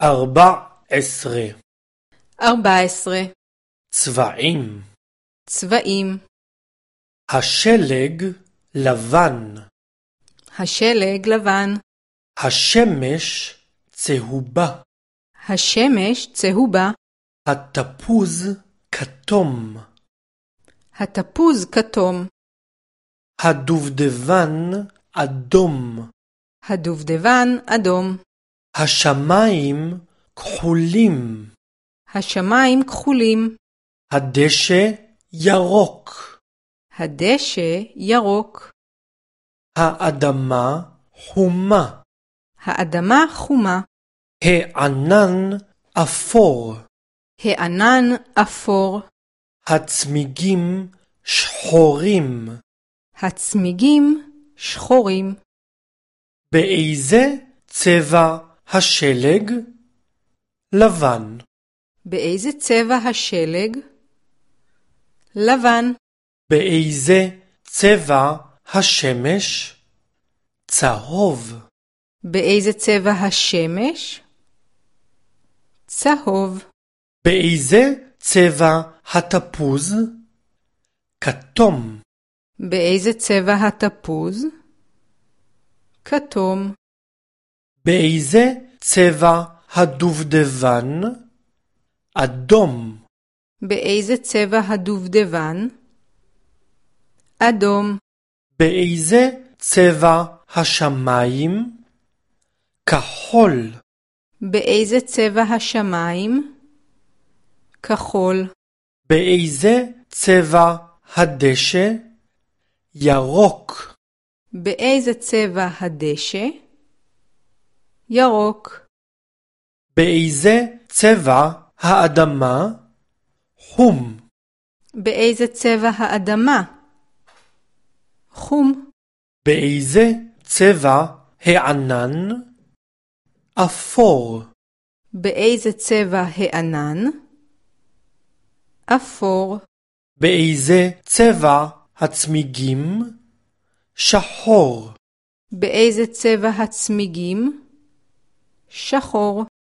14 צבעים צבעים השלג לבן השלג לבן השמש צהובה השמש צהובה התפוז כתום התפוז כתום הדובדבן אדום הדובדבן אדום השמיים כחולים השמיים כחולים הדשא ירוק הדשא ירוק האדמה חומה האדמה חומה הענן אפור הענן אפור הצמיגים שחורים הצמיגים שחורים באיזה צבע השלג? לבן. באיזה צבע השלג? לבן. באיזה צבע השמש? צהוב. באיזה צבע השמש? צהוב. באיזה צבע התפוז? כתום. באיזה צבע התפוז? כתום. באיזה צבע הדובדבן? אדום. באיזה צבע הדובדבן? אדום. באיזה צבע השמיים? כחול. באיזה צבע השמיים? כחול. באיזה צבע הדשא? ירוק. באיזה צבע הדשא? ירוק. באיזה צבע האדמה? חום. באיזה צבע האדמה? חום. באיזה צבע הענן? אפור. באיזה צבע הענן? אפור. באיזה צבע הצמיגים? שחור. באיזה צבע הצמיגים? שחור.